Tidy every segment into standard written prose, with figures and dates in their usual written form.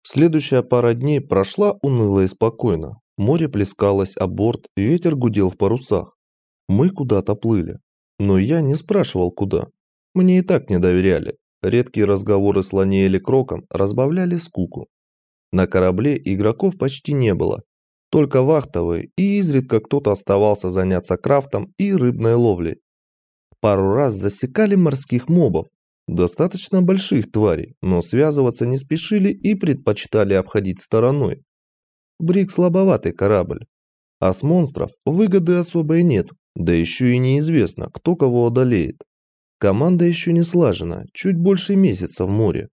Следующая пара дней прошла уныло и спокойно. Море плескалось о борт, ветер гудел в парусах. Мы куда-то плыли. Но я не спрашивал, куда. Мне и так не доверяли. Редкие разговоры с Ланиэль и Кроком разбавляли скуку. На корабле игроков почти не было. Только вахтовые, и изредка кто-то оставался заняться крафтом и рыбной ловлей. Пару раз засекали морских мобов. Достаточно больших тварей, но связываться не спешили и предпочитали обходить стороной. Брик слабоватый корабль. А с монстров выгоды особой нет, да еще и неизвестно, кто кого одолеет. Команда еще не слажена, чуть больше месяца в море.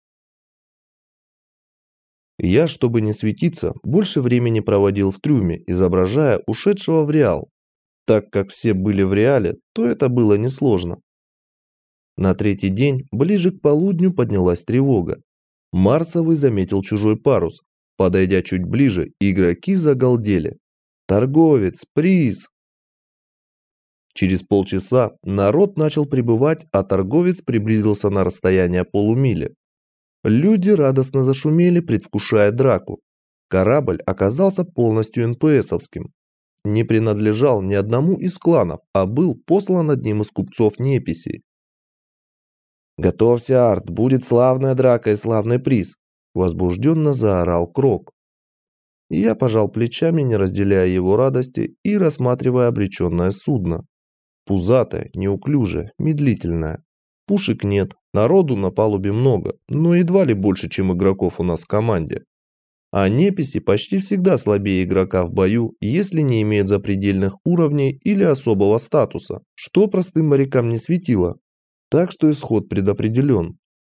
Я, чтобы не светиться, больше времени проводил в трюме, изображая ушедшего в Реал. Так как все были в Реале, то это было несложно. На третий день, ближе к полудню, поднялась тревога. Марсовый заметил чужой парус. Подойдя чуть ближе, игроки загалдели. «Торговец! Приз!» Через полчаса народ начал прибывать, а торговец приблизился на расстояние полумили. Люди радостно зашумели, предвкушая драку. Корабль оказался полностью НПСовским. Не принадлежал ни одному из кланов, а был послан одним из купцов Неписи. «Готовься, Арт, будет славная драка и славный приз!» Возбужденно заорал Крок. Я пожал плечами, не разделяя его радости и рассматривая обреченное судно. Пузатое, неуклюжее, медлительное. Пушек нет, народу на палубе много, но едва ли больше, чем игроков у нас в команде. А неписи почти всегда слабее игрока в бою, если не имеют запредельных уровней или особого статуса, что простым морякам не светило. Так что исход предопределен.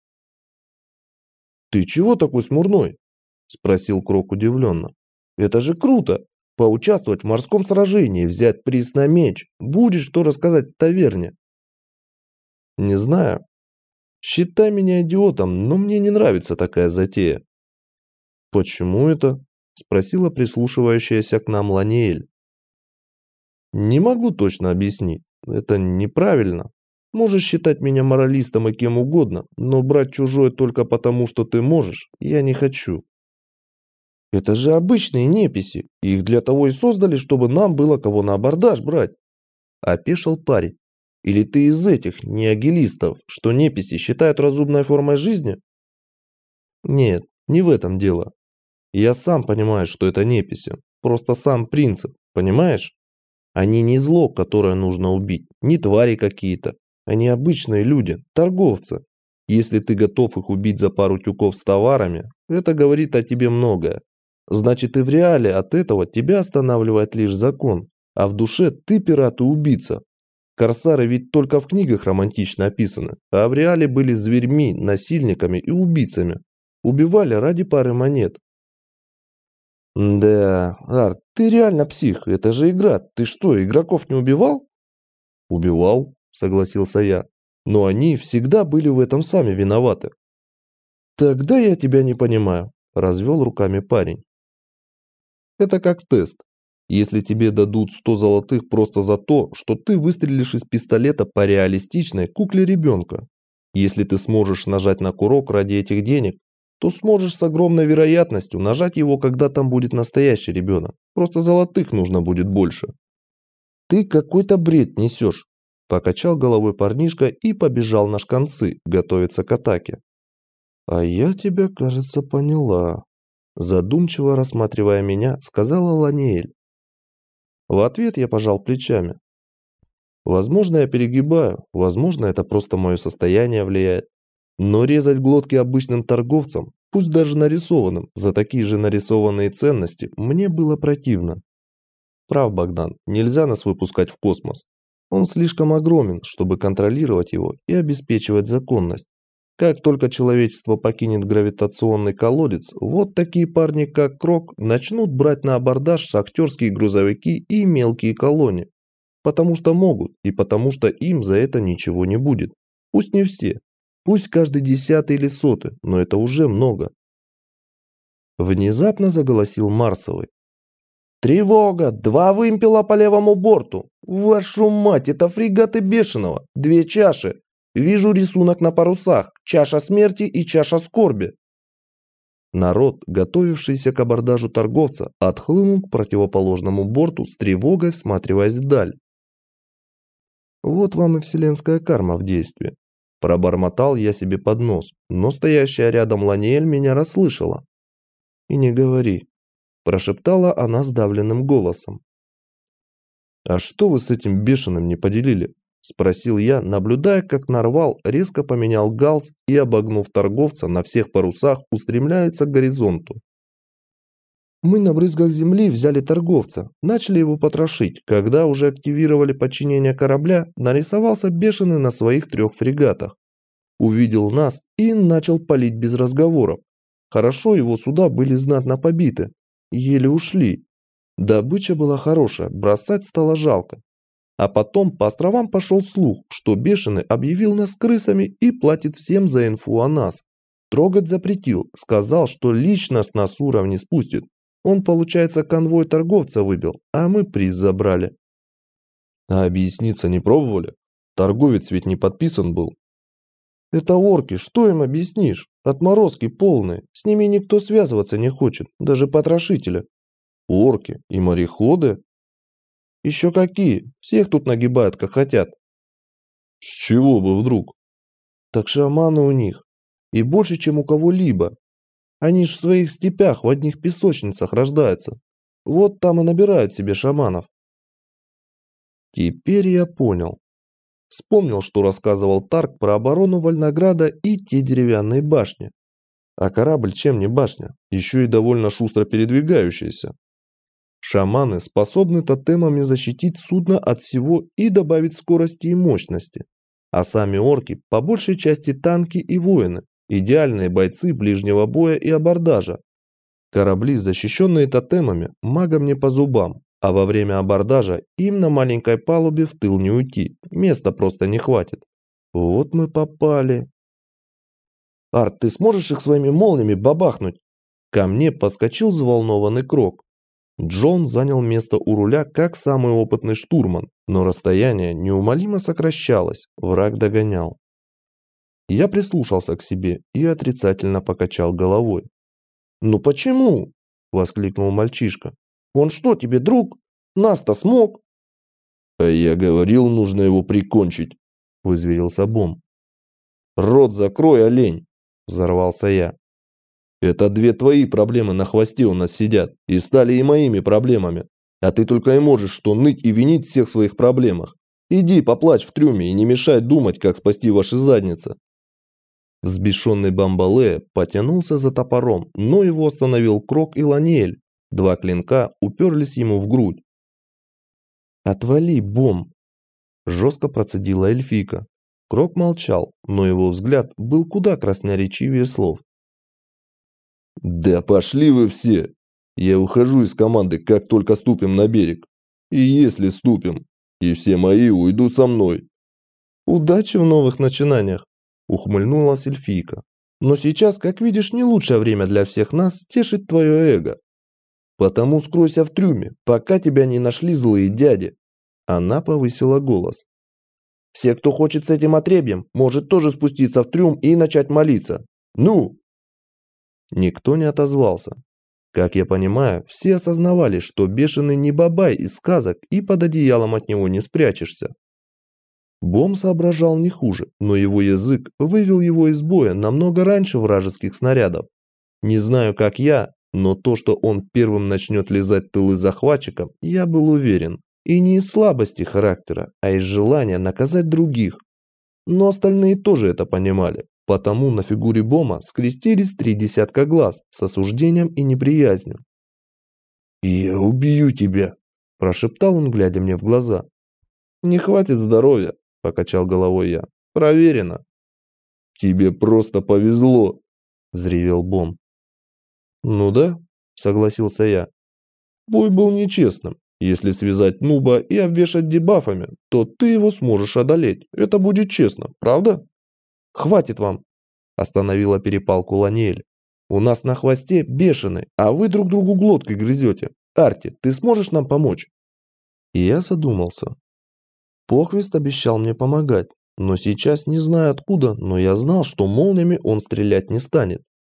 «Ты чего такой смурной?» – спросил Крок удивленно. «Это же круто! Поучаствовать в морском сражении, взять приз на меч. Будет что рассказать в таверне». «Не знаю. Считай меня идиотом, но мне не нравится такая затея». «Почему это?» – спросила прислушивающаяся к нам Ланиэль. «Не могу точно объяснить. Это неправильно. Можешь считать меня моралистом и кем угодно, но брать чужое только потому, что ты можешь, я не хочу». «Это же обычные неписи. Их для того и создали, чтобы нам было кого на абордаж брать», – опешил парень. «Или ты из этих неагилистов, что неписи считают разумной формой жизни?» «Нет, не в этом дело. Я сам понимаю, что это неписи. Просто сам принцип, понимаешь? Они не зло, которое нужно убить, не твари какие-то. Они обычные люди, торговцы. Если ты готов их убить за пару тюков с товарами, это говорит о тебе многое. Значит, и в реале от этого тебя останавливает лишь закон, а в душе ты пират и убийца. Корсары ведь только в книгах романтично описаны, а в реале были зверьми, насильниками и убийцами. Убивали ради пары монет. Да, Арт, ты реально псих, это же игра. Ты что, игроков не убивал? Убивал, согласился я. Но они всегда были в этом сами виноваты. Тогда я тебя не понимаю, развел руками парень. Это как тест. Если тебе дадут 100 золотых просто за то, что ты выстрелишь из пистолета по реалистичной кукле ребенка. Если ты сможешь нажать на курок ради этих денег, то сможешь с огромной вероятностью нажать его, когда там будет настоящий ребенок. Просто золотых нужно будет больше. Ты какой-то бред несешь, покачал головой парнишка и побежал на шканцы, готовиться к атаке. А я тебя, кажется, поняла. Задумчиво рассматривая меня, сказала Ланиэль. В ответ я пожал плечами. Возможно, я перегибаю, возможно, это просто мое состояние влияет. Но резать глотки обычным торговцам, пусть даже нарисованным, за такие же нарисованные ценности, мне было противно. Прав Богдан, нельзя нас выпускать в космос. Он слишком огромен, чтобы контролировать его и обеспечивать законность. Как только человечество покинет гравитационный колодец, вот такие парни, как Крок, начнут брать на абордаж шахтерские грузовики и мелкие колонии. Потому что могут, и потому что им за это ничего не будет. Пусть не все. Пусть каждый 10-й или 100-й, но это уже много. Внезапно заголосил Марсовый. «Тревога! 2 вымпела по левому борту! Вашу мать, это фрегаты Бешеного! 2 чаши! Вижу рисунок на парусах, чаша смерти и чаша скорби!» Народ, готовившийся к абордажу торговца, отхлынул к противоположному борту с тревогой, всматриваясь вдаль. «Вот вам и вселенская карма в действии», – пробормотал я себе под нос, но стоящая рядом Ланиэль меня расслышала. «И не говори», – прошептала она сдавленным голосом. «А что вы с этим бешеным не поделили?» – спросил я, наблюдая, как Нарвал резко поменял галс и, обогнув торговца на всех парусах, устремляется к горизонту. Мы на брызгах земли взяли торговца, начали его потрошить. Когда уже активировали подчинение корабля, нарисовался бешеный на своих 3 фрегатах. Увидел нас и начал палить без разговоров. Хорошо его суда были знатно побиты. Еле ушли. Добыча была хорошая, бросать стало жалко. А потом по островам пошел слух, что бешеный объявил нас крысами и платит всем за инфу о нас. Трогать запретил, сказал, что лично с нас уровни спустит. Он, получается, конвой торговца выбил, а мы приз забрали. А объясниться не пробовали? Торговец ведь не подписан был. Это орки, что им объяснишь? Отморозки полные, с ними никто связываться не хочет, даже потрошители. Орки и мореходы? Еще какие, всех тут нагибают как хотят. С чего бы вдруг? Так шаманы у них, и больше, чем у кого-либо. Они ж в своих степях в одних песочницах рождаются. Вот там и набирают себе шаманов. Теперь я понял. Вспомнил, что рассказывал Тарк про оборону Вольнограда и те деревянные башни. А корабль чем не башня, еще и довольно шустро передвигающаяся. Шаманы способны тотемами защитить судно от всего и добавить скорости и мощности. А сами орки по большей части танки и воины. Идеальные бойцы ближнего боя и абордажа. Корабли, защищенные тотемами, магам не по зубам, а во время абордажа им на маленькой палубе в тыл не уйти, места просто не хватит. Вот мы попали. Арт, ты сможешь их своими молниями бабахнуть? Ко мне подскочил взволнованный Крок. Джон занял место у руля как самый опытный штурман, но расстояние неумолимо сокращалось, враг догонял. Я прислушался к себе и отрицательно покачал головой. «Ну почему?» – воскликнул мальчишка. «Он что, тебе друг? Нас-то смог!» «А я говорил, нужно его прикончить!» – вызверился Бом. «Рот закрой, олень!» – взорвался я. «Это 2 твои проблемы на хвосте у нас сидят и стали и моими проблемами. А ты только и можешь что ныть и винить всех в своих проблемах. Иди поплачь в трюме и не мешай думать, как спасти ваши задницы!» Взбешенный Бамбале потянулся за топором, но его остановил Крок и Ланиэль. 2 клинка уперлись ему в грудь. «Отвали, Бом!» – жестко процедила эльфийка. Крок молчал, но его взгляд был куда красноречивее слов. «Да пошли вы все! Я ухожу из команды, как только ступим на берег. И если ступим, и все мои уйдут со мной». «Удачи в новых начинаниях!» – ухмыльнулась эльфийка. «Но сейчас, как видишь, не лучшее время для всех нас тешить твое эго. Потому скройся в трюме, пока тебя не нашли злые дяди». Она повысила голос. «Все, кто хочет с этим отребьем, может тоже спуститься в трюм и начать молиться. Ну!» Никто не отозвался. Как я понимаю, все осознавали, что бешеный не бабай из сказок и под одеялом от него не спрячешься. Бом соображал не хуже, но его язык вывел его из боя намного раньше вражеских снарядов. Не знаю, как я, но то, что он первым начнет лизать тылы захватчикам, я был уверен. И не из слабости характера, а из желания наказать других. Но остальные тоже это понимали, потому на фигуре Бома скрестились 3 десятка глаз с осуждением и неприязнью. «Я убью тебя», – прошептал он, глядя мне в глаза. «Не хватит здоровья», – покачал головой я. «Проверено». «Тебе просто повезло», – взревел Бом. «Ну да», – согласился я. «Бой был нечестным. Если связать нуба и обвешать дебафами, то ты его сможешь одолеть. Это будет честно, правда?» «Хватит вам», – остановила перепалку Ланиэль. «У нас на хвосте бешеный, а вы друг другу глотки грызете. Арти, ты сможешь нам помочь?» И я задумался. Похвист обещал мне помогать, но сейчас не знаю откуда, но я знал, что молниями он стрелять не станет.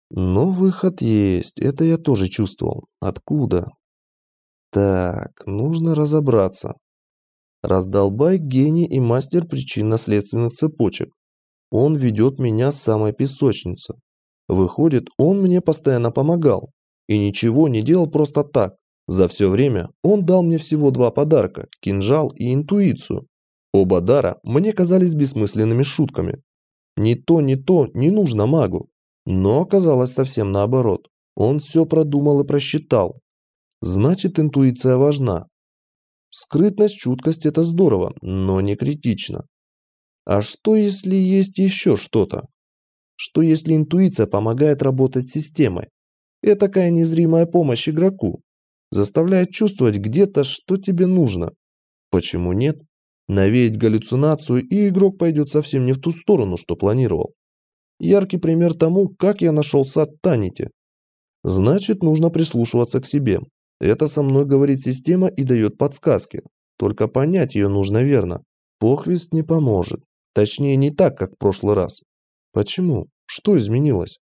Но выход есть, это я тоже чувствовал. Откуда? Так, нужно разобраться. Раздолбай гений и мастер причинно-следственных цепочек. Он ведет меня с самой песочницы. Выходит, он мне постоянно помогал. И ничего не делал просто так. За все время он дал мне всего 2 подарка – кинжал и интуицию. Оба дара мне казались бессмысленными шутками. Ни то не нужно магу. Но оказалось совсем наоборот. Он все продумал и просчитал. Значит, интуиция важна. Скрытность, чуткость – это здорово, но не критично. А что, если есть еще что-то? Что, если интуиция помогает работать с системой? Это такая незримая помощь игроку. Заставляет чувствовать где-то, что тебе нужно. Почему нет? Навеять галлюцинацию, и игрок пойдет совсем не в ту сторону, что планировал. Яркий пример тому, как я нашел сад Танити. Значит, нужно прислушиваться к себе. Это со мной говорит система и дает подсказки. Только понять ее нужно верно. Похвист не поможет. Точнее, не так, как в прошлый раз. Почему? Что изменилось?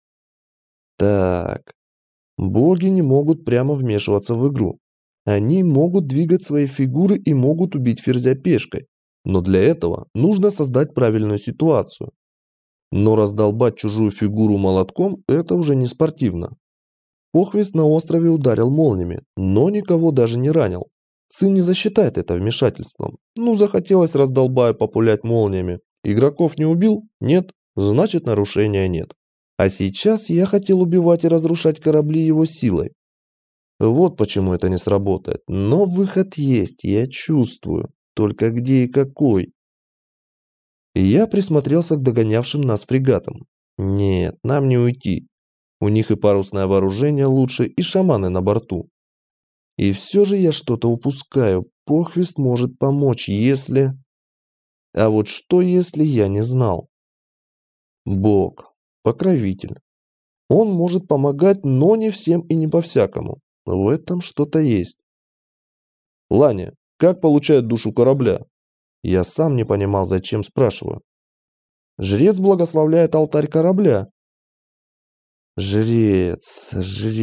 Так. Боги не могут прямо вмешиваться в игру. Они могут двигать свои фигуры и могут убить ферзя пешкой. Но для этого нужно создать правильную ситуацию. Но раздолбать чужую фигуру молотком – это уже не спортивно. Похвист на острове ударил молниями, но никого даже не ранил. Цин не засчитает это вмешательством. Ну, захотелось раздолбаю популять молниями. Игроков не убил? Нет. Значит, нарушения нет. А сейчас я хотел убивать и разрушать корабли его силой. Вот почему это не сработает. Но выход есть, я чувствую. Только где и какой? Я присмотрелся к догонявшим нас фрегатам. Нет, нам не уйти. У них и парусное вооружение лучше, и шаманы на борту. И все же я что-то упускаю. Похвист может помочь, если... А вот что, если я не знал? Бог, покровитель. Он может помогать, но не всем и не по-всякому. В этом что-то есть. Ланя, как получает душу корабля? Я сам не понимал, зачем спрашиваю. Жрец благословляет алтарь корабля. Жрец.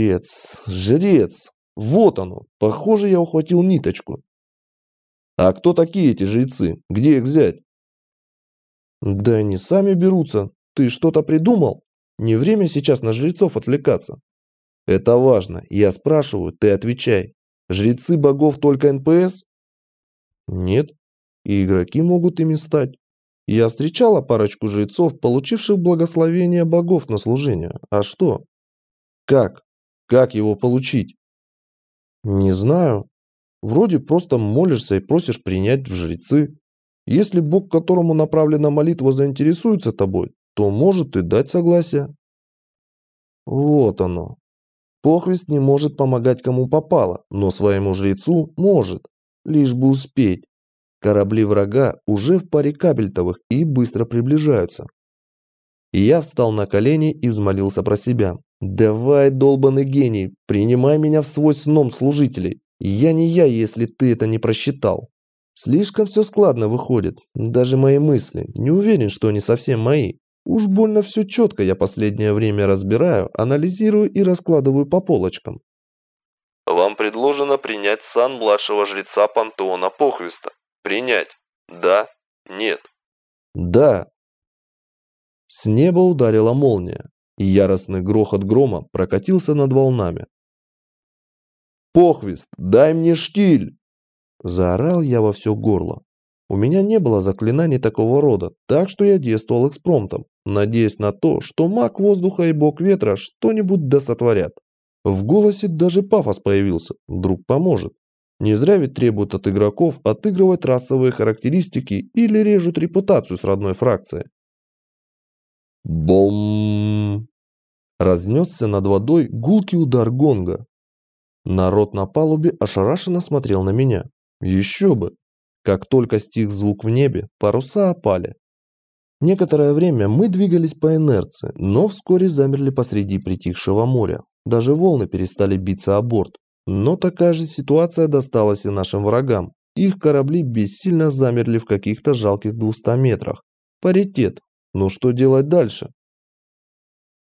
Вот оно. Похоже, я ухватил ниточку. А кто такие эти жрецы? Где их взять? Да они сами берутся. Ты что-то придумал? Не время сейчас на жрецов отвлекаться. Это важно. Я спрашиваю, ты отвечай. Жрецы богов только НПС? Нет. И игроки могут ими стать. Я встречала парочку жрецов, получивших благословение богов на служение. А что? Как? Как его получить? Не знаю. Вроде просто молишься и просишь принять в жрецы. Если бог, к которому направлена молитва, заинтересуется тобой, то может и дать согласие. Вот оно. Похвист не может помогать кому попало, но своему жрецу может, лишь бы успеть. Корабли врага уже в паре кабельтовых и быстро приближаются. И я встал на колени и взмолился про себя. «Давай, долбаный гений, принимай меня в свой сном служителей. Я не я, если ты это не просчитал». Слишком все складно выходит, даже мои мысли. Не уверен, что они совсем мои. Уж больно все четко я последнее время разбираю, анализирую и раскладываю по полочкам. Вам предложено принять сан младшего жреца пантеона Похвиста. Принять. Да? Нет? Да. С неба ударила молния, и яростный грохот грома прокатился над волнами. «Похвист, дай мне штиль!» Заорал я во все горло. У меня не было заклинаний такого рода, так что я действовал экспромтом, надеясь на то, что маг воздуха и бог ветра что-нибудь да сотворят. В голосе даже пафос появился, вдруг поможет. Не зря ведь требуют от игроков отыгрывать расовые характеристики или режут репутацию с родной фракцией. Бом! Разнесся над водой гулкий удар гонга. Народ на палубе ошарашенно смотрел на меня. Еще бы! Как только стих звук в небе, паруса опали. Некоторое время мы двигались по инерции, но вскоре замерли посреди притихшего моря. Даже волны перестали биться о борт. Но такая же ситуация досталась и нашим врагам. Их корабли бессильно замерли в каких-то жалких 200 метрах. Паритет. Но что делать дальше?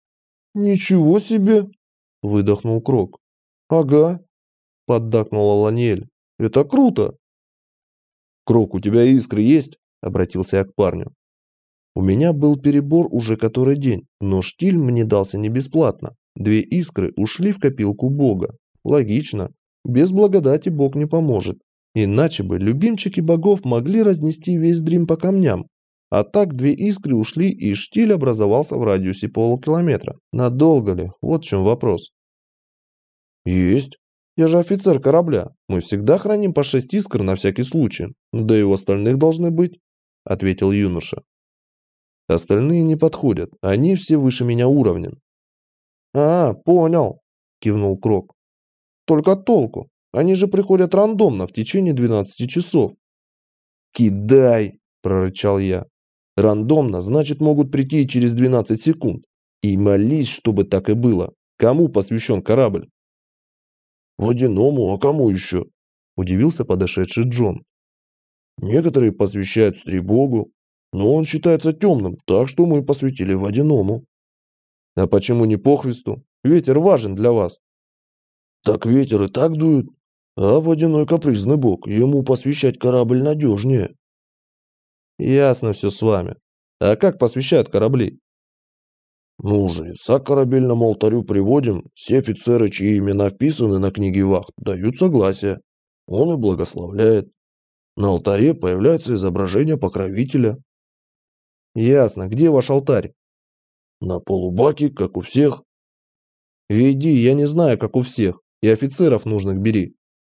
Ничего себе, выдохнул Крок. Ага, поддакнула Ланиэль. Это круто. Крок, у тебя искры есть? Обратился я к парню. У меня был перебор уже который день, но штиль мне дался не бесплатно. 2 искры ушли в копилку Бога. Логично. Без благодати Бог не поможет. Иначе бы любимчики богов могли разнести весь Дрим по камням. А так 2 искры ушли, и штиль образовался в радиусе полукилометра. Надолго ли? Вот в чем вопрос. Есть. Я же офицер корабля. Мы всегда храним по 6 искр на всякий случай. Да и у остальных должны быть, ответил юноша. Остальные не подходят, они все выше меня уровнем. А, понял, кивнул Крок. Только толку? Они же приходят рандомно в течение 12 часов. Кидай, прорычал я. Рандомно, значит, могут прийти через 12 секунд. И молись, чтобы так и было. Кому посвящен корабль? Водяному, а кому еще? Удивился подошедший Джон. Некоторые посвящают Стрибогу, но он считается темным, так что мы посвятили Водяному. А почему не Похвисту? Ветер важен для вас. Так ветер и так дует, а Водяной капризный бог, ему посвящать корабль надежнее. Ясно все с вами. А как посвящают корабли? Ну, жреца к корабельному алтарю приводим, все офицеры, чьи имена вписаны на книге вахт, дают согласие. Он и благословляет. На алтаре появляется изображение покровителя. Ясно. Где ваш алтарь? На полубаке, как у всех. Веди, я не знаю, как у всех. И офицеров нужных бери.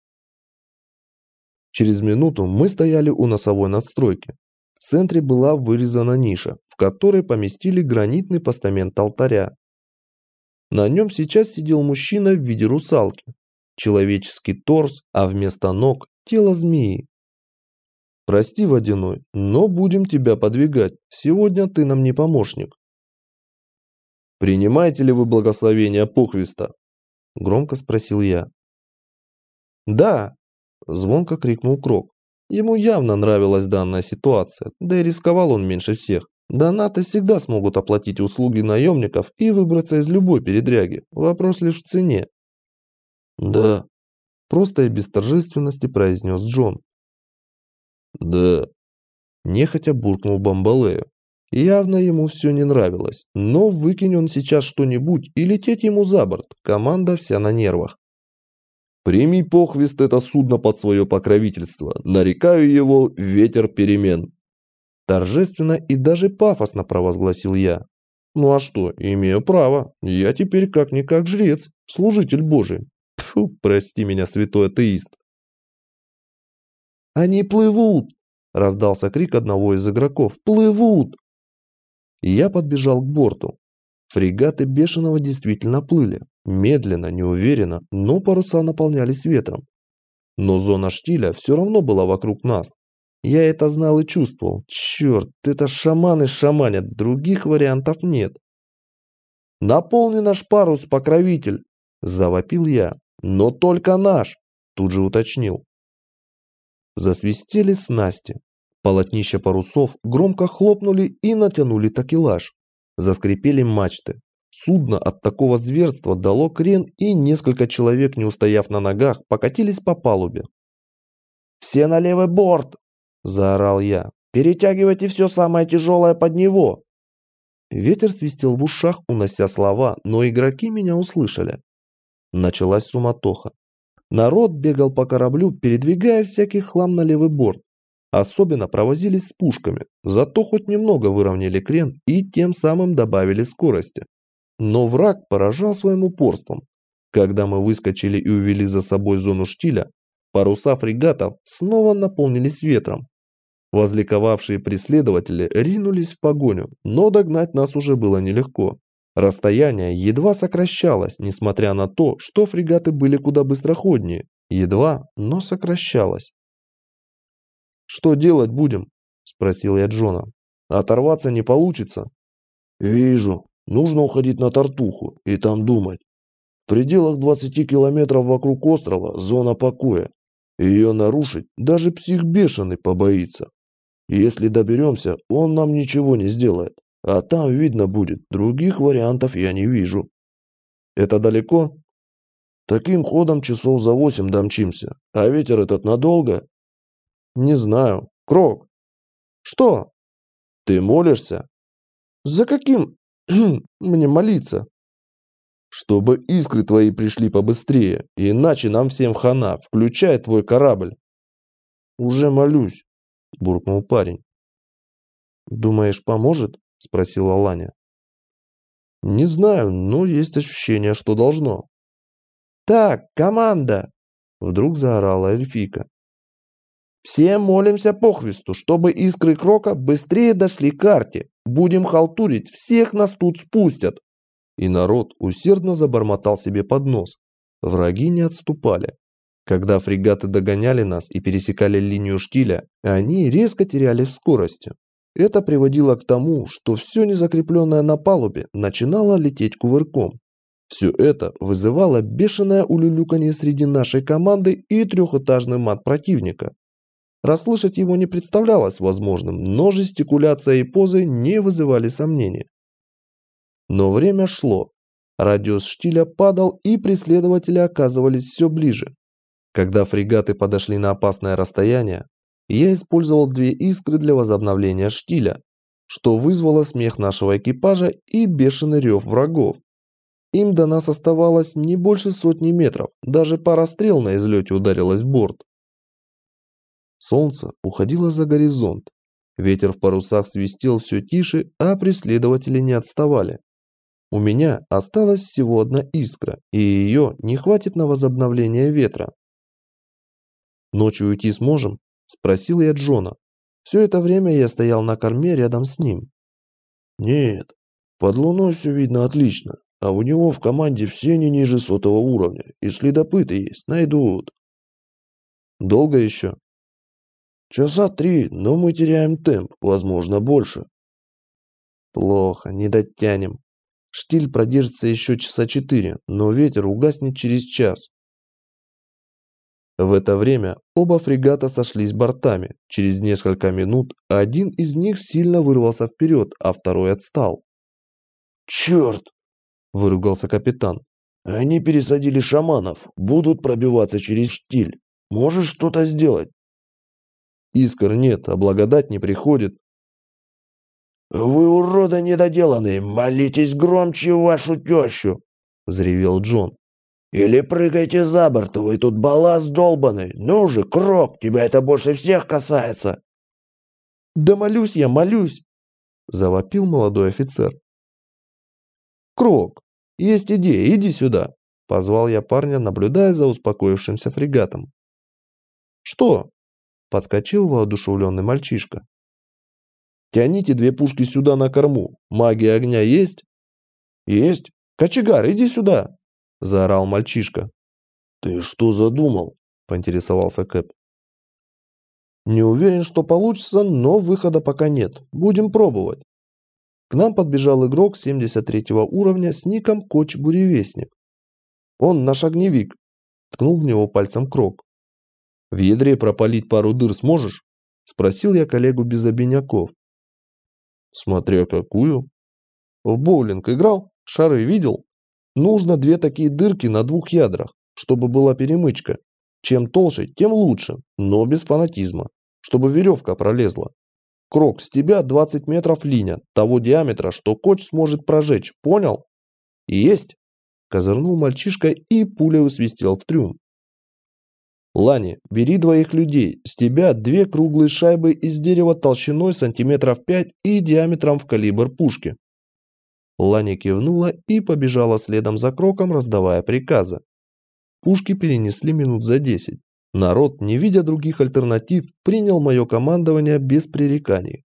Через минуту мы стояли у носовой надстройки. В центре была вырезана ниша, в которой поместили гранитный постамент алтаря. На нем сейчас сидел мужчина в виде русалки. Человеческий торс, а вместо ног тело змеи. Прости, Водяной, но будем тебя подвигать. Сегодня ты нам не помощник. Принимаете ли вы благословение Похвиста? Громко спросил я. Да, звонко крикнул Крок. Ему явно нравилась данная ситуация, да и рисковал он меньше всех. Донаты всегда смогут оплатить услуги наемников и выбраться из любой передряги. Вопрос лишь в цене. Да, просто и без торжественности произнес Джон. Да, нехотя буркнул Бамбалею. Явно ему все не нравилось, но выкинь он сейчас что-нибудь и лететь ему за борт, команда вся на нервах. Прими, Похвист, это судно под свое покровительство, нарекаю его «Ветер перемен». Торжественно и даже пафосно провозгласил я. Ну а что, имею право, я теперь как-никак жрец, служитель Божий. Тьфу, прости меня, святой атеист. «Они плывут!» – раздался крик одного из игроков. «Плывут!» Я подбежал к борту. Фрегаты Бешеного действительно плыли. Медленно, неуверенно, но паруса наполнялись ветром. Но зона штиля все равно была вокруг нас. Я это знал и чувствовал. Черт, это шаманы шаманят, других вариантов нет. «Наполни наш парус, покровитель!» – завопил я. «Но только наш!» – тут же уточнил. Засвистели снасти. Полотнища парусов громко хлопнули и натянули такелаж. Заскрипели мачты. Судно от такого зверства дало крен, и несколько человек, не устояв на ногах, покатились по палубе. «Все на левый борт!» – заорал я. «Перетягивайте все самое тяжелое под него!» Ветер свистел в ушах, унося слова, но игроки меня услышали. Началась суматоха. Народ бегал по кораблю, передвигая всякий хлам на левый борт. Особенно провозились с пушками, зато хоть немного выровняли крен и тем самым добавили скорости. Но враг поражал своим упорством. Когда мы выскочили и увели за собой зону штиля, паруса фрегатов снова наполнились ветром. Возликовавшие преследователи ринулись в погоню, но догнать нас уже было нелегко. Расстояние едва сокращалось, несмотря на то, что фрегаты были куда быстроходнее. Едва, но сокращалось. «Что делать будем?» – спросил я Джона. «Оторваться не получится?» «Вижу. Нужно уходить на Тартуху и там думать. В пределах 20 километров вокруг острова зона покоя. Ее нарушить даже псих бешеный побоится. Если доберемся, он нам ничего не сделает. А там видно будет. Других вариантов я не вижу. Это далеко? Таким ходом часов за 8 домчимся. А ветер этот надолго? Не знаю. Крок. Что? Ты молишься? За каким мне молиться? Чтобы искры твои пришли побыстрее, иначе нам всем хана, включай твой корабль. Уже молюсь, буркнул парень. Думаешь, поможет? Спросила Ланя. Не знаю, но есть ощущение, что должно. Так, команда! Вдруг заорала эльфийка. Все молимся похвисту, чтобы искры Крока быстрее дошли к карте. Будем халтурить, всех нас тут спустят. И народ усердно забормотал себе под нос. Враги не отступали. Когда фрегаты догоняли нас и пересекали линию штиля, они резко теряли в скорости. Это приводило к тому, что все незакрепленное на палубе начинало лететь кувырком. Все это вызывало бешеное улюлюканье среди нашей команды и трехэтажный мат противника. Расслышать его не представлялось возможным, но жестикуляция и позы не вызывали сомнений. Но время шло. Радиус штиля падал, и преследователи оказывались все ближе. Когда фрегаты подошли на опасное расстояние, я использовал 2 искры для возобновления штиля, что вызвало смех нашего экипажа и бешеный рев врагов. Им до нас оставалось не больше 100 метров, даже пара стрел на излете ударилась в борт. Солнце уходило за горизонт. Ветер в парусах свистел все тише, а преследователи не отставали. У меня осталась всего 1 искра, и ее не хватит на возобновление ветра. «Ночью уйти сможем?» – спросил я Джона. Все это время я стоял на корме рядом с ним. «Нет, под луной все видно отлично, а у него в команде все не ниже 100-го уровня, и следопыты есть, найдут». «Долго еще?» «Часа 3, но мы теряем темп, возможно, больше». «Плохо, не дотянем. Штиль продержится еще часа 4, но ветер угаснет через час». В это время оба фрегата сошлись бортами. Через несколько минут один из них сильно вырвался вперед, а второй отстал. «Черт!» – выругался капитан. «Они пересадили шаманов, будут пробиваться через штиль. Можешь что-то сделать?» «Искр нет, а благодать не приходит». «Вы, уроды недоделанные, молитесь громче вашу тещу!» – взревел Джон. «Или прыгайте за борт, вы тут балласт долбаный! Ну же, Крок, тебя это больше всех касается!» «Да молюсь я, молюсь!» – завопил молодой офицер. «Крок, есть идея, иди сюда!» – позвал я парня, наблюдая за успокоившимся фрегатом. «Что?» – подскочил воодушевленный мальчишка. «Тяните 2 пушки сюда на корму. Магия огня есть?» «Есть. Кочегар, иди сюда!» – заорал мальчишка. «Ты что задумал?» – поинтересовался Кэп. «Не уверен, что получится, но выхода пока нет. Будем пробовать». К нам подбежал игрок 73 уровня с ником Коч-Буревестник. «Он наш огневик», – ткнул в него пальцем Крок. «В ядре пропалить пару дыр сможешь?» – спросил я коллегу без обиняков. «Смотря какую». «В боулинг играл? Шары видел? Нужно 2 такие дырки на 2 ядрах, чтобы была перемычка. Чем толще, тем лучше, но без фанатизма, чтобы веревка пролезла. Крок, с тебя 20 метров линия, того диаметра, что Коч сможет прожечь, понял?» «Есть!» – козырнул мальчишка и пулей усвистел в трюм. «Лани, бери 2 людей, с тебя 2 круглые шайбы из дерева толщиной сантиметров 5 и диаметром в калибр пушки». Лани кивнула и побежала следом за Кроком, раздавая приказы. Пушки перенесли минут за 10. Народ, не видя других альтернатив, принял мое командование без пререканий.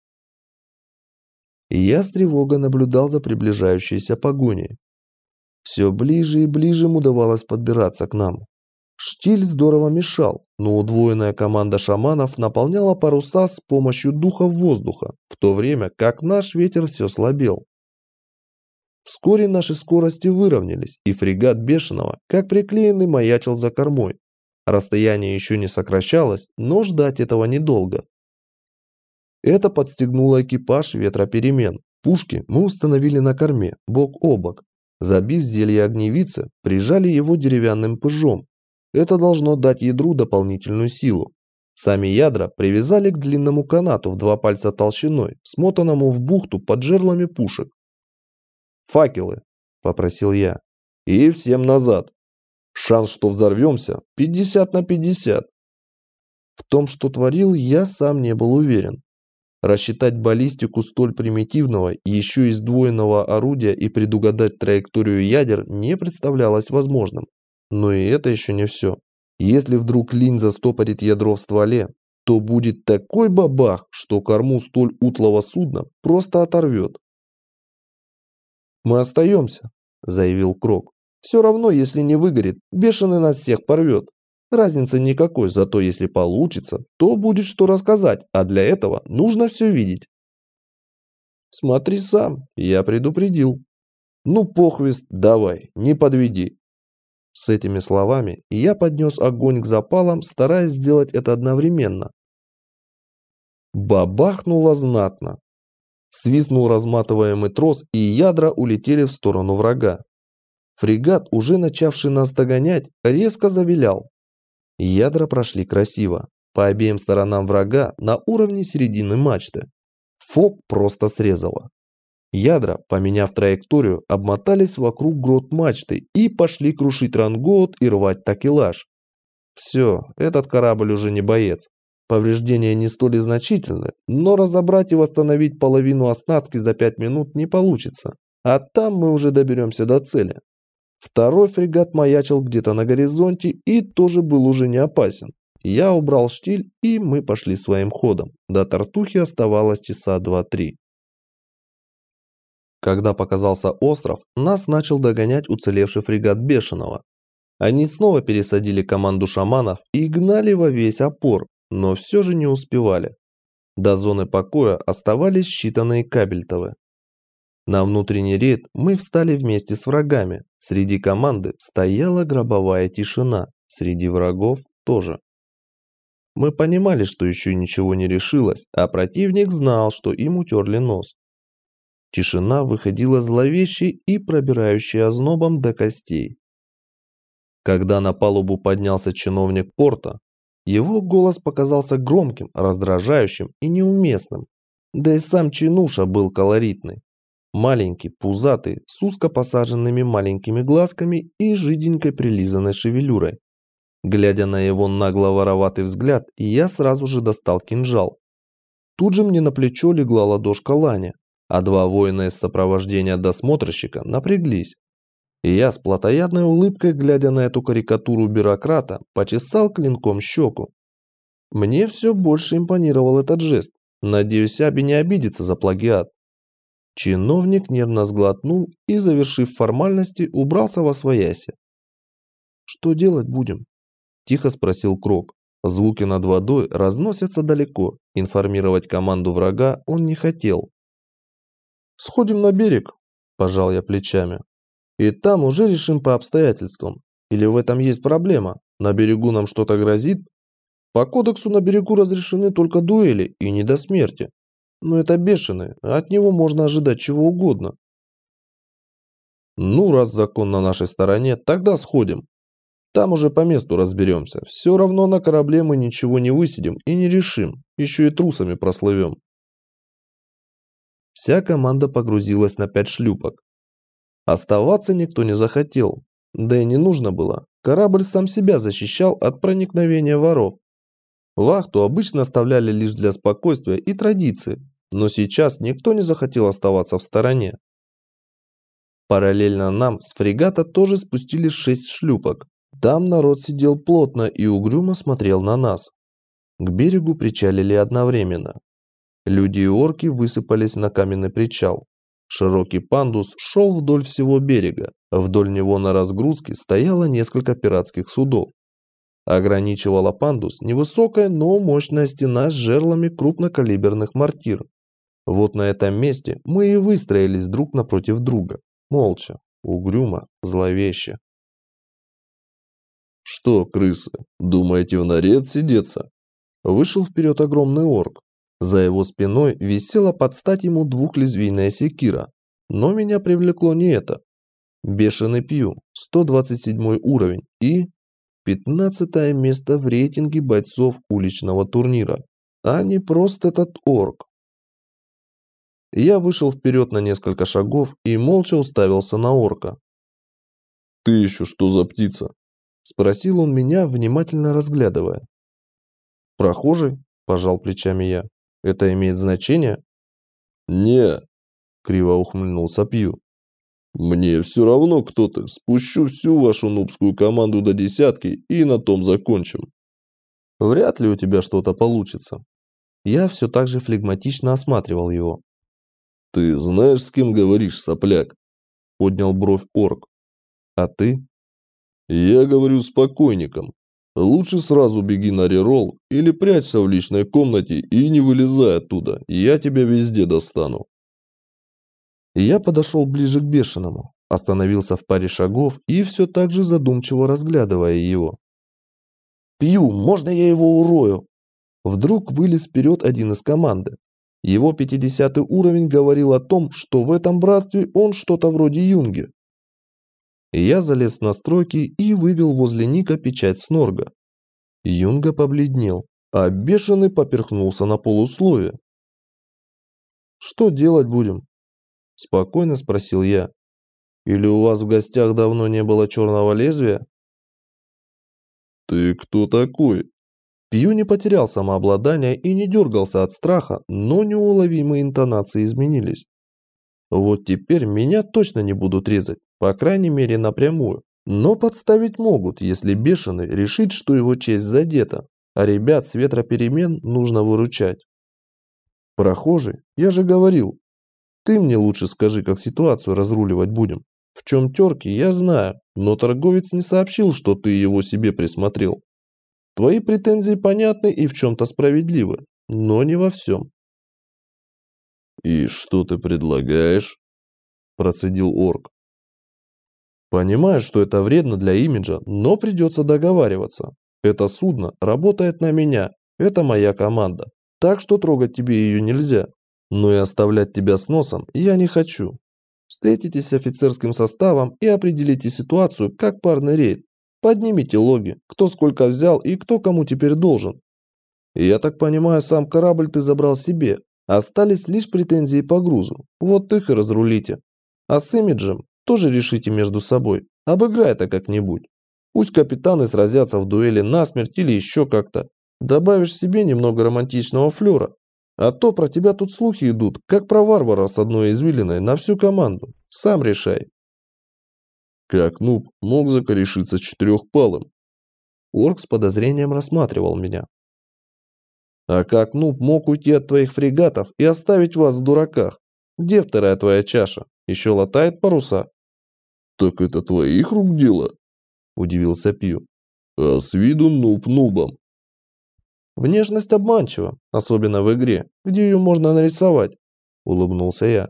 Я с тревогой наблюдал за приближающейся погоней. Все ближе и ближе им удавалось подбираться к нам. Штиль здорово мешал, но удвоенная команда шаманов наполняла паруса с помощью духов воздуха, в то время как наш ветер все слабел. Вскоре наши скорости выровнялись, и фрегат Бешеного, как приклеенный, маячил за кормой. Расстояние еще не сокращалось, но ждать этого недолго. Это подстегнуло экипаж ветроперемен. Пушки мы установили на корме, бок о бок. Забив зелье огневицы, прижали его деревянным пыжом. Это должно дать ядру дополнительную силу. Сами ядра привязали к длинному канату в 2 пальца толщиной, смотанному в бухту под жерлами пушек. «Факелы», – попросил я. «И всем назад. Шанс, что взорвемся, 50/50». В том, что творил, я сам не был уверен. Рассчитать баллистику столь примитивного и еще и сдвоенного орудия и предугадать траекторию ядер не представлялось возможным. Но и это еще не все. Если вдруг Линь застопорит ядро в стволе, то будет такой бабах, что корму столь утлого судна просто оторвет. «Мы остаемся», – заявил Крок. «Все равно, если не выгорит, бешеный нас всех порвет. Разницы никакой, зато если получится, то будет что рассказать, а для этого нужно все видеть». «Смотри сам, я предупредил». «Ну, похвист, давай, не подведи». С этими словами я поднес огонь к запалам, стараясь сделать это одновременно. Бабахнуло знатно. Свистнул разматываемый трос, и ядра улетели в сторону врага. Фрегат, уже начавший нас догонять, резко завилял. Ядра прошли красиво, по обеим сторонам врага на уровне середины мачты. Фок просто срезало. Ядра, поменяв траекторию, обмотались вокруг грот мачты и пошли крушить рангоут и рвать такелаж. Все, этот корабль уже не боец. Повреждения не столь значительны, но разобрать и восстановить половину оснастки за 5 минут не получится. А там мы уже доберемся до цели. Второй фрегат маячил где-то на горизонте и тоже был уже не опасен. Я убрал штиль, и мы пошли своим ходом. До Тартухи оставалось часа 2-3. Когда показался остров, нас начал догонять уцелевший фрегат Бешеного. Они снова пересадили команду шаманов и гнали во весь опор, но все же не успевали. До зоны покоя оставались считанные кабельтовы. На внутренний рейд мы встали вместе с врагами. Среди команды стояла гробовая тишина, среди врагов тоже. Мы понимали, что еще ничего не решилось, а противник знал, что им утерли нос. Тишина выходила зловещей и пробирающей ознобом до костей. Когда на палубу поднялся чиновник порта, его голос показался громким, раздражающим и неуместным. Да и сам чинуша был колоритный. Маленький, пузатый, с узко посаженными маленькими глазками и жиденькой прилизанной шевелюрой. Глядя на его нагло-вороватый взгляд, я сразу же достал кинжал. Тут же мне на плечо легла ладошка Лани, а 2 воина из сопровождения досмотрщика напряглись. И я с плотоядной улыбкой, глядя на эту карикатуру бюрократа, почесал клинком щеку. Мне все больше импонировал этот жест. Надеюсь, Аби не обидится за плагиат. Чиновник нервно сглотнул и, завершив формальности, убрался восвояси. «Что делать будем?» – тихо спросил Крок. Звуки над водой разносятся далеко. Информировать команду врага он не хотел. «Сходим на берег», – пожал я плечами. «И там уже решим по обстоятельствам. Или в этом есть проблема? На берегу нам что-то грозит? По кодексу на берегу разрешены только дуэли и не до смерти. Но это бешеный, от него можно ожидать чего угодно». «Ну, раз закон на нашей стороне, тогда сходим. Там уже по месту разберемся. Все равно на корабле мы ничего не высидим и не решим. Еще и трусами прослывем». Вся команда погрузилась на 5 шлюпок. Оставаться никто не захотел. Да и не нужно было. Корабль сам себя защищал от проникновения воров. Вахту обычно оставляли лишь для спокойствия и традиции, но сейчас никто не захотел оставаться в стороне. Параллельно нам с фрегата тоже спустились 6 шлюпок. Там народ сидел плотно и угрюмо смотрел на нас. К берегу причалили одновременно. Люди и орки высыпались на каменный причал. Широкий пандус шел вдоль всего берега. Вдоль него на разгрузке стояло несколько пиратских судов. Ограничивала пандус невысокая, но мощная стена с жерлами крупнокалиберных мортир. Вот на этом месте мы и выстроились друг напротив друга. Молча, угрюмо, зловеще. «Что, крысы, думаете в норе отсидеться?» Вышел вперед огромный орк. За его спиной висела под стать ему двухлезвийная секира. Но меня привлекло не это. Бешеный Пью, 127 уровень и 15 место в рейтинге бойцов уличного турнира, а не просто этот орк. Я вышел вперед на несколько шагов и молча уставился на орка. «Ты еще что за птица?» – спросил он меня, внимательно разглядывая. «Прохожий?» – пожал плечами я. «Это имеет значение?» «Не», – криво ухмыльнулся Пью. «Мне все равно, кто ты. Спущу всю вашу нубскую команду до десятки и на том закончим». «Вряд ли у тебя что-то получится». Я все так же флегматично осматривал его. «Ты знаешь, с кем говоришь, сопляк?» – поднял бровь орк. «А ты?» «Я говорю с покойником. Лучше сразу беги на реролл или прячься в личной комнате и не вылезай оттуда. Я тебя везде достану». Я подошел ближе к бешеному, остановился в паре шагов и все так же задумчиво разглядывая его. «Пью, можно я его урою?» Вдруг вылез вперед один из команды. Его 50-й уровень говорил о том, что в этом братстве он что-то вроде юнги. Я залез в настройки и вывел возле ника печать снорга. Юнга побледнел, а бешеный поперхнулся на полуслове. «Что делать будем?» – спокойно спросил я. «Или у вас в гостях давно не было черного лезвия?» «Ты кто такой?» Пью не потерял самообладание и не дергался от страха, но неуловимые интонации изменились. Вот теперь меня точно не будут резать, по крайней мере напрямую. Но подставить могут, если бешеный решит, что его честь задета, а ребят с ветроперемен нужно выручать. «Прохожий, я же говорил. Ты мне лучше скажи, как ситуацию разруливать будем. В чем терки, я знаю, но торговец не сообщил, что ты его себе присмотрел. Твои претензии понятны и в чем-то справедливы, но не во всем». «И что ты предлагаешь?» – процедил орк. «Понимаю, что это вредно для имиджа, но придется договариваться. Это судно работает на меня, это моя команда, так что трогать тебе ее нельзя. Но и оставлять тебя с носом я не хочу. Встретитесь с офицерским составом и определите ситуацию как парный рейд. Поднимите логи, кто сколько взял и кто кому теперь должен. Я так понимаю, сам корабль ты забрал себе. Остались лишь претензии по грузу. Вот их и разрулите. А с имиджем тоже решите между собой. Обыграй это как-нибудь. Пусть капитаны сразятся в дуэли насмерть или еще как-то. Добавишь себе немного романтичного флера. А то про тебя тут слухи идут, как про варвара с одной извилиной на всю команду. Сам решай». «Как нуб мог закорешиться четырехпалым?» Орк с подозрением рассматривал меня. «А как нуб мог уйти от твоих фрегатов и оставить вас в дураках? Где вторая твоя чаша? Еще латает паруса?» «Так это твоих рук дело?» – удивился Пью. «А с виду нуб нубом». «Внешность обманчива, особенно в игре, где ее можно нарисовать», – улыбнулся я.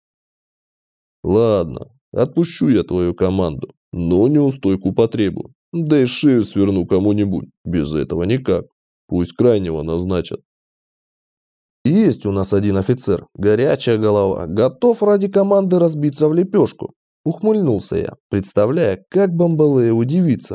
«Ладно, отпущу я твою команду, но неустойку потребую. Да и шею сверну кому-нибудь, без этого никак. Пусть крайнего назначат». «Есть у нас один офицер, горячая голова, готов ради команды разбиться в лепешку», – ухмыльнулся я, представляя, как Бамбалея удивится.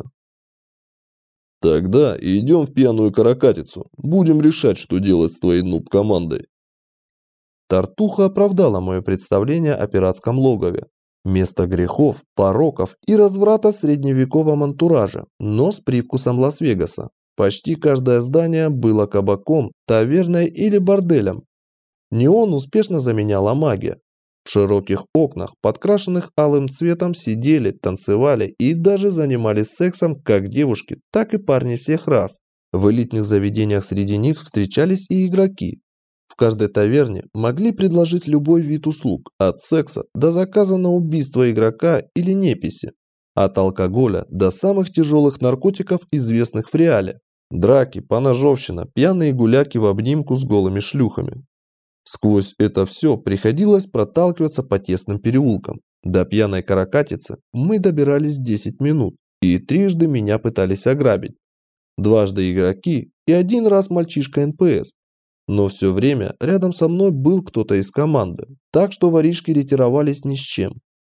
«Тогда идем в пьяную каракатицу. Будем решать, что делать с твоей нуб-командой». Тартуха оправдала мое представление о пиратском логове. Место грехов, пороков и разврата средневековом антураже, но с привкусом Лас-Вегаса. Почти каждое здание было кабаком, таверной или борделем. Неон успешно заменяла магия. В широких окнах, подкрашенных алым цветом, сидели, танцевали и даже занимались сексом как девушки, так и парни всех рас. В элитных заведениях среди них встречались и игроки. В каждой таверне могли предложить любой вид услуг, от секса до заказа на убийство игрока или неписи, от алкоголя до самых тяжелых наркотиков, известных в реале. Драки, поножовщина, пьяные гуляки в обнимку с голыми шлюхами. Сквозь это все приходилось проталкиваться по тесным переулкам. До пьяной каракатицы мы добирались 10 минут, и трижды меня пытались ограбить. Дважды игроки и один раз мальчишка НПС. Но все время рядом со мной был кто-то из команды, так что воришки ретировались ни с чем.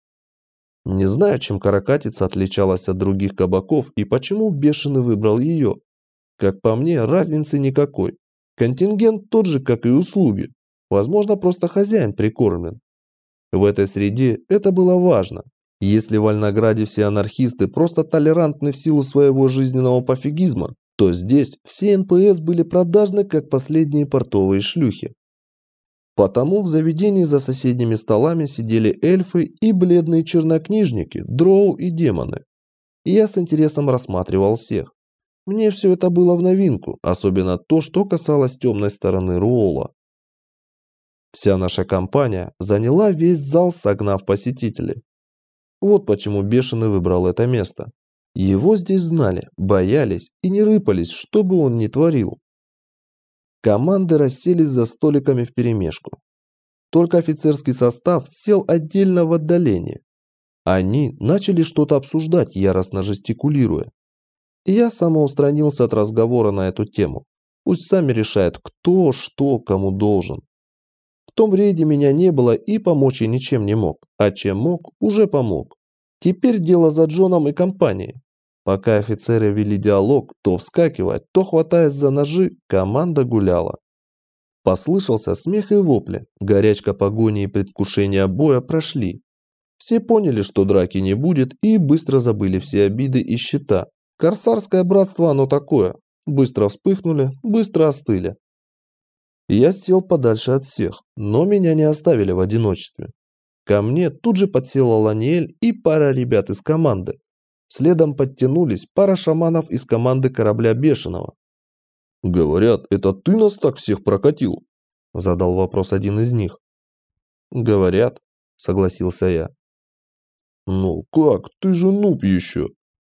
Не знаю, чем каракатица отличалась от других кабаков и почему Бешеный выбрал ее. Как по мне, разницы никакой. Контингент тот же, как и услуги. Возможно, просто хозяин прикормлен. В этой среде это было важно. Если в Вольнограде все анархисты просто толерантны в силу своего жизненного пофигизма, то здесь все НПС были продажны, как последние портовые шлюхи. Потому в заведении за соседними столами сидели эльфы и бледные чернокнижники, дроу и демоны. И я с интересом рассматривал всех. Мне все это было в новинку, особенно то, что касалось темной стороны Руола. Вся наша компания заняла весь зал, согнав посетителей. Вот почему Бешеный выбрал это место. Его здесь знали, боялись и не рыпались, что бы он ни творил. Команды расселись за столиками вперемешку. Только офицерский состав сел отдельно в отдалении. Они начали что-то обсуждать, яростно жестикулируя. И я самоустранился от разговора на эту тему. Пусть сами решают, кто, что, кому должен. В том рейде меня не было и помочь я ничем не мог. А чем мог, уже помог. Теперь дело за Джоном и компанией. Пока офицеры вели диалог, то вскакивая, то хватаясь за ножи, команда гуляла. Послышался смех и вопли. Горячка погони и предвкушение боя прошли. Все поняли, что драки не будет, и быстро забыли все обиды и счета. Корсарское братство оно такое. Быстро вспыхнули, быстро остыли. Я сел подальше от всех, но меня не оставили в одиночестве. Ко мне тут же подсела Ланиэль и пара ребят из команды. Следом подтянулись пара шаманов из команды корабля Бешеного. «Говорят, это ты нас так всех прокатил?» – задал вопрос один из них. «Говорят», – согласился я. «Ну как, ты же нуб еще».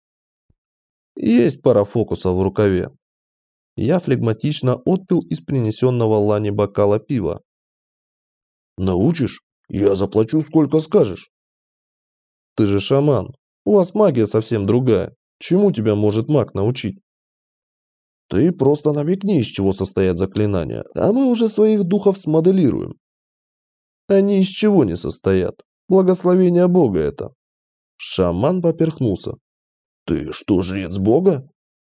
«Есть пара фокусов в рукаве». Я флегматично отпил из принесенного Лане бокала пива. «Научишь? Я заплачу, сколько скажешь». «Ты же шаман. У вас магия совсем другая. Чему тебя может маг научить?» «Ты просто намекни, из чего состоят заклинания, а мы уже своих духов смоделируем». «Они из чего не состоят. Благословение Бога это». Шаман поперхнулся. «Ты что, жрец Бога?»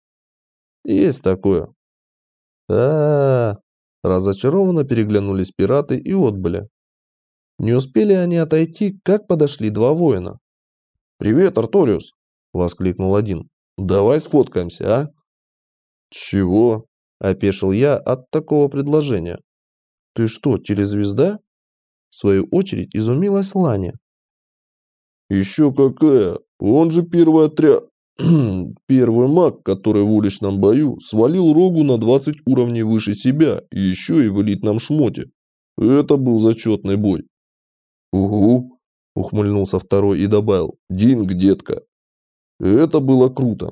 «Есть такое». Разочарованно переглянулись пираты и отбыли. Не успели они отойти, как подошли два воина. «Привет, Арториус!» – воскликнул один. «Давай сфоткаемся, а?» «Чего?» – опешил я от такого предложения. «Ты что, телезвезда?» В свою очередь изумилась Ланя. «Еще какая! Он же первый отряд... Первый маг, который в уличном бою свалил Рогу на 20 уровней выше себя и еще и в элитном шмоте. Это был зачетный бой». «Угу», – ухмыльнулся второй и добавил. «Динг, детка». Это было круто.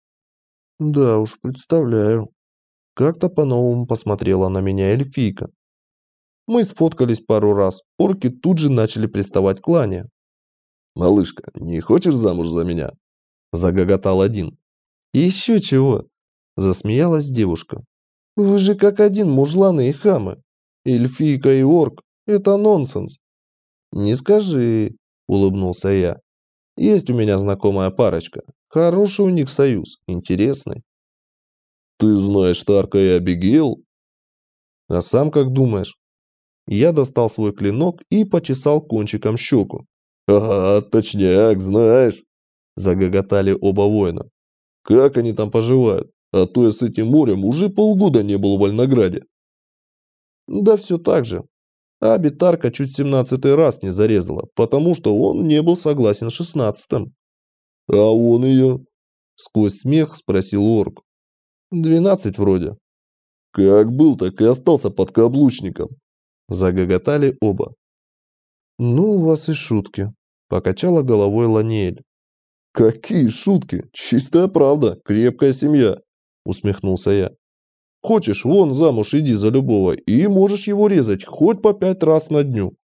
Да уж, представляю. Как-то по-новому посмотрела на меня эльфийка. Мы сфоткались пару раз, орки тут же начали приставать к Лане. «Малышка, не хочешь замуж за меня?» Загоготал один. «Еще чего?» Засмеялась девушка. «Вы же как один мужланы и хамы. Эльфийка и орк – это нонсенс». «Не скажи», – улыбнулся я. «Есть у меня знакомая парочка. Хороший у них союз, интересный». «Ты знаешь Тарка и Абигейл?» «А сам как думаешь?» Я достал свой клинок и почесал кончиком щеку. «Ага, точняк, знаешь», – загоготали оба воина. «Как они там поживают? А то я с этим морем уже полгода не был в Вольнограде». «Да все так же. Аби Тарка чуть 17-й раз не зарезала, потому что он не был согласен с 16-м». «А он ее?» – сквозь смех спросил орк. 12 вроде». «Как был, так и остался подкаблучником», – загоготали оба. «Ну, у вас и шутки», – покачала головой Ланиэль. «Какие шутки? Чистая правда, крепкая семья», – усмехнулся я. «Хочешь, вон замуж иди за любого, и можешь его резать хоть по 5 раз на дню».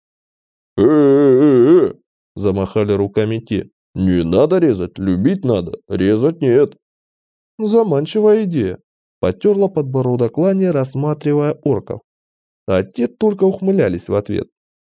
Замахали руками те. «Не надо резать, любить надо, резать нет». «Заманчивая идея», – потерла подбородок Ланя, рассматривая орков. а те только ухмылялись в ответ.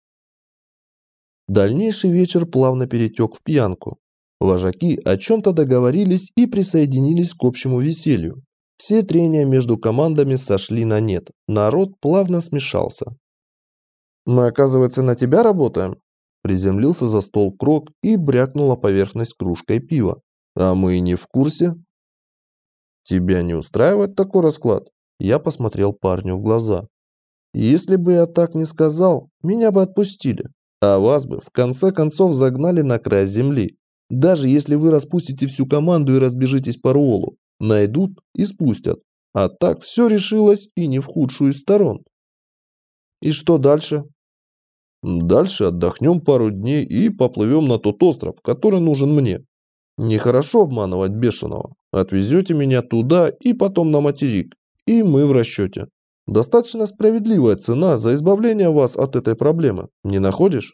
Дальнейший вечер плавно перетек в пьянку. Вожаки о чем-то договорились и присоединились к общему веселью. Все трения между командами сошли на нет. Народ плавно смешался. «Мы, оказывается, на тебя работаем?» Приземлился за стол Крок и брякнула поверхность кружкой пива. «А мы и не в курсе». «Тебя не устраивает такой расклад?» Я посмотрел парню в глаза. «Если бы я так не сказал, меня бы отпустили. А вас бы в конце концов загнали на край земли. Даже если вы распустите всю команду и разбежитесь по Руолу, найдут и спустят. А так все решилось и не в худшую из сторон». «И что дальше?» «Дальше отдохнем пару дней и поплывем на тот остров, который нужен мне. Нехорошо обманывать бешеного. Отвезете меня туда и потом на материк, и мы в расчете. Достаточно справедливая цена за избавление вас от этой проблемы, не находишь?»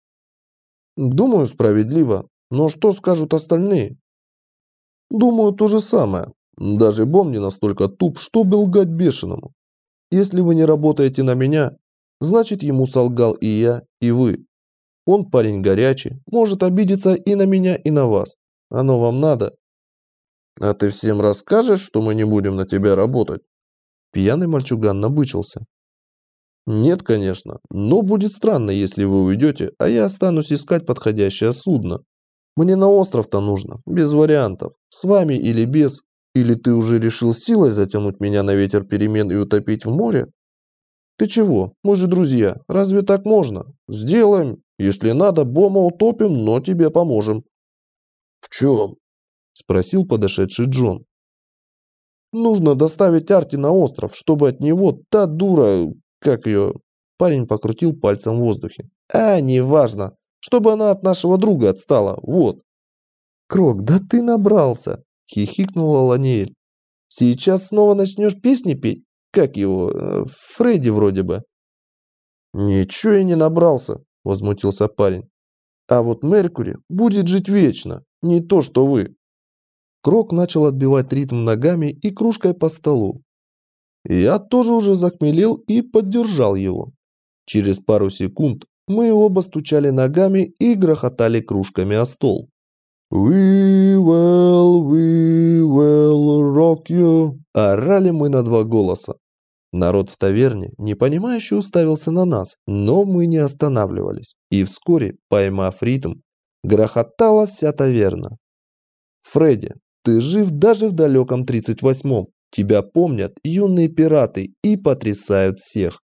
«Думаю, справедливо. Но что скажут остальные?» «Думаю, то же самое. Даже Бом не настолько туп, чтобы лгать бешеному. Если вы не работаете на меня, значит, ему солгал и я, и вы. Он парень горячий, может обидеться и на меня, и на вас. Оно вам надо?» «А ты всем расскажешь, что мы не будем на тебя работать?» Пьяный мальчуган набычился. «Нет, конечно, но будет странно, если вы уйдете, а я останусь искать подходящее судно. Мне на остров-то нужно, без вариантов, с вами или без. Или ты уже решил силой затянуть меня на ветер перемен и утопить в море? Ты чего, мы же друзья, разве так можно? Сделаем, если надо, Бома утопим, но тебе поможем». «В чем?» – спросил подошедший Джон. «Нужно доставить Арти на остров, чтобы от него та дура, как ее...» Парень покрутил пальцем в воздухе. Неважно, чтобы она от нашего друга отстала, вот». «Крок, да ты набрался!» – хихикнула Ланиэль. «Сейчас снова начнешь песни петь? Как его? Фредди вроде бы». «Ничего я не набрался», – возмутился парень. «А вот Меркури будет жить вечно, не то что вы». Крок начал отбивать ритм ногами и кружкой по столу. Я тоже уже захмелел и поддержал его. Через пару секунд мы оба стучали ногами и грохотали кружками о стол. We will rock you», орали мы на два голоса. Народ в таверне, непонимающе, уставился на нас, но мы не останавливались, и вскоре, поймав ритм, грохотала вся таверна. «Фредди, ты жив даже в далеком 38-м. Тебя помнят юные пираты и потрясают всех.